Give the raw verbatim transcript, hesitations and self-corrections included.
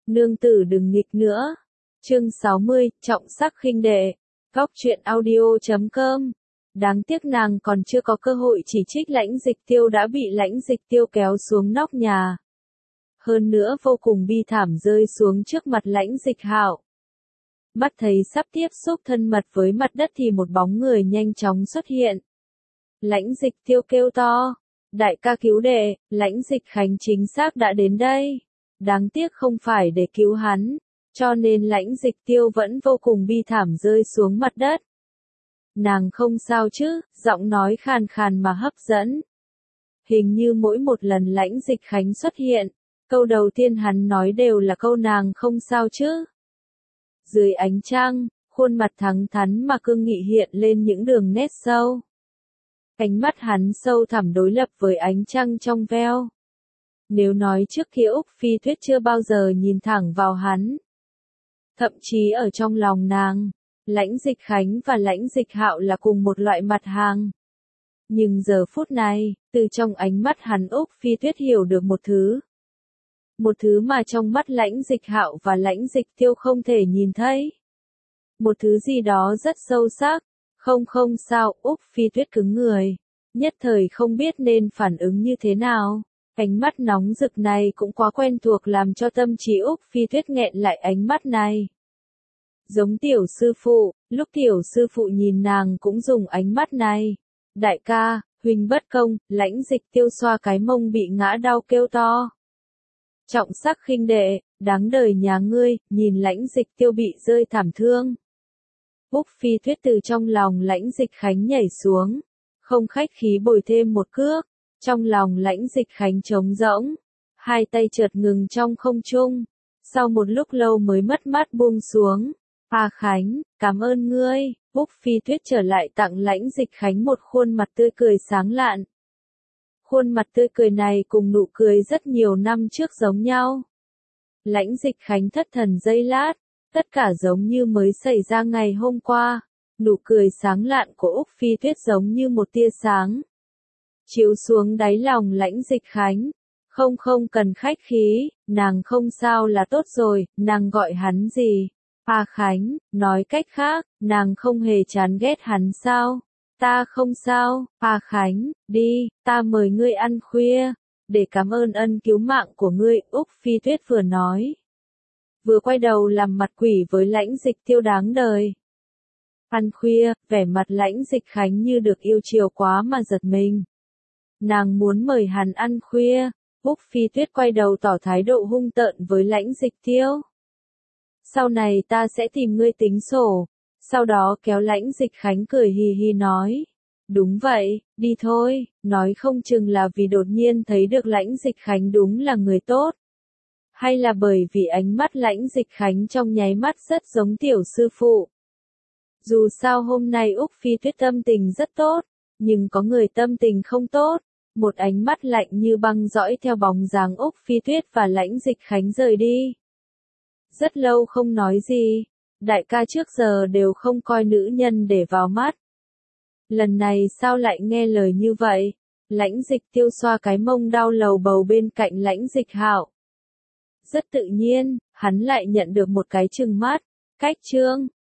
Nương tử đừng nghịch nữa. Chương sáu mươi, trọng sắc khinh đệ. Góc truyện audio chấm com. Đáng tiếc nàng còn chưa có cơ hội chỉ trích Lãnh Dịch Tiêu đã bị Lãnh Dịch Tiêu kéo xuống nóc nhà. Hơn nữa vô cùng bi thảm rơi xuống trước mặt Lãnh Dịch Hạo. Mắt thấy sắp tiếp xúc thân mật với mặt đất thì một bóng người nhanh chóng xuất hiện. Lãnh Dịch Tiêu kêu to, đại ca cứu đệ, Lãnh Dịch Khánh chính xác đã đến đây. Đáng tiếc không phải để cứu hắn, cho nên Lãnh Dịch Tiêu vẫn vô cùng bi thảm rơi xuống mặt đất. Nàng không sao chứ, giọng nói khàn khàn mà hấp dẫn. Hình như mỗi một lần Lãnh Dịch Khánh xuất hiện, câu đầu tiên hắn nói đều là câu nàng không sao chứ. Dưới ánh trăng, khuôn mặt thẳng thắn mà cương nghị hiện lên những đường nét sâu. Ánh mắt hắn sâu thẳm đối lập với ánh trăng trong veo. Nếu nói trước kia Úc Phi Tuyết chưa bao giờ nhìn thẳng vào hắn. Thậm chí ở trong lòng nàng, Lãnh Dịch Khánh và Lãnh Dịch Hạo là cùng một loại mặt hàng. Nhưng giờ phút này, từ trong ánh mắt hắn Úc Phi Tuyết hiểu được một thứ. Một thứ mà trong mắt Lãnh Dịch Hạo và Lãnh Dịch Tiêu không thể nhìn thấy. Một thứ gì đó rất sâu sắc. Không không sao, Úc Phi Tuyết cứng người. Nhất thời không biết nên phản ứng như thế nào. Ánh mắt nóng rực này cũng quá quen thuộc làm cho tâm trí Úc Phi Tuyết nghẹn lại ánh mắt này. Giống tiểu sư phụ, lúc tiểu sư phụ nhìn nàng cũng dùng ánh mắt này. Đại ca, huynh bất công, Lãnh Dịch Tiêu xoa cái mông bị ngã đau kêu to. Trọng sắc khinh đệ, đáng đời nhà ngươi, nhìn Lãnh Dịch Tiêu bị rơi thảm thương. Úc Phi Tuyết từ trong lòng Lãnh Dịch Khánh nhảy xuống, không khách khí bồi thêm một cước, trong lòng Lãnh Dịch Khánh trống rỗng, hai tay chợt ngừng trong không trung, sau một lúc lâu mới mất mát buông xuống. A Khánh, cảm ơn ngươi. Úc Phi Tuyết trở lại tặng Lãnh Dịch Khánh một khuôn mặt tươi cười sáng lạn. Khuôn mặt tươi cười này cùng nụ cười rất nhiều năm trước giống nhau. Lãnh Dịch Khánh thất thần giây lát. Tất cả giống như mới xảy ra ngày hôm qua, nụ cười sáng lạn của Úc Phi Tuyết giống như một tia sáng. Chiếu xuống đáy lòng Lãnh Dịch Khánh, không không cần khách khí, nàng không sao là tốt rồi, nàng gọi hắn gì? A Khánh, nói cách khác, nàng không hề chán ghét hắn sao? Ta không sao, A Khánh, đi, ta mời ngươi ăn khuya, để cảm ơn ân cứu mạng của ngươi, Úc Phi Tuyết vừa nói. Vừa quay đầu làm mặt quỷ với Lãnh Dịch Tiêu đáng đời. Ăn khuya, vẻ mặt Lãnh Dịch Khánh như được yêu chiều quá mà giật mình. Nàng muốn mời hắn ăn khuya, Úc Phi Tuyết quay đầu tỏ thái độ hung tợn với Lãnh Dịch Tiêu. Sau này ta sẽ tìm ngươi tính sổ, sau đó kéo Lãnh Dịch Khánh cười hì hì nói. Đúng vậy, đi thôi, nói không chừng là vì đột nhiên thấy được Lãnh Dịch Khánh đúng là người tốt. Hay là bởi vì ánh mắt Lãnh Dịch Khánh trong nháy mắt rất giống tiểu sư phụ. Dù sao hôm nay Úc Phi Tuyết tâm tình rất tốt, nhưng có người tâm tình không tốt. Một ánh mắt lạnh như băng dõi theo bóng dáng Úc Phi Tuyết và Lãnh Dịch Khánh rời đi. Rất lâu không nói gì, đại ca trước giờ đều không coi nữ nhân để vào mắt. Lần này sao lại nghe lời như vậy? Lãnh Dịch Tiêu xoa cái mông đau lầu bầu bên cạnh Lãnh Dịch Hạo. Rất tự nhiên, hắn lại nhận được một cái trừng mắt. Cách trương,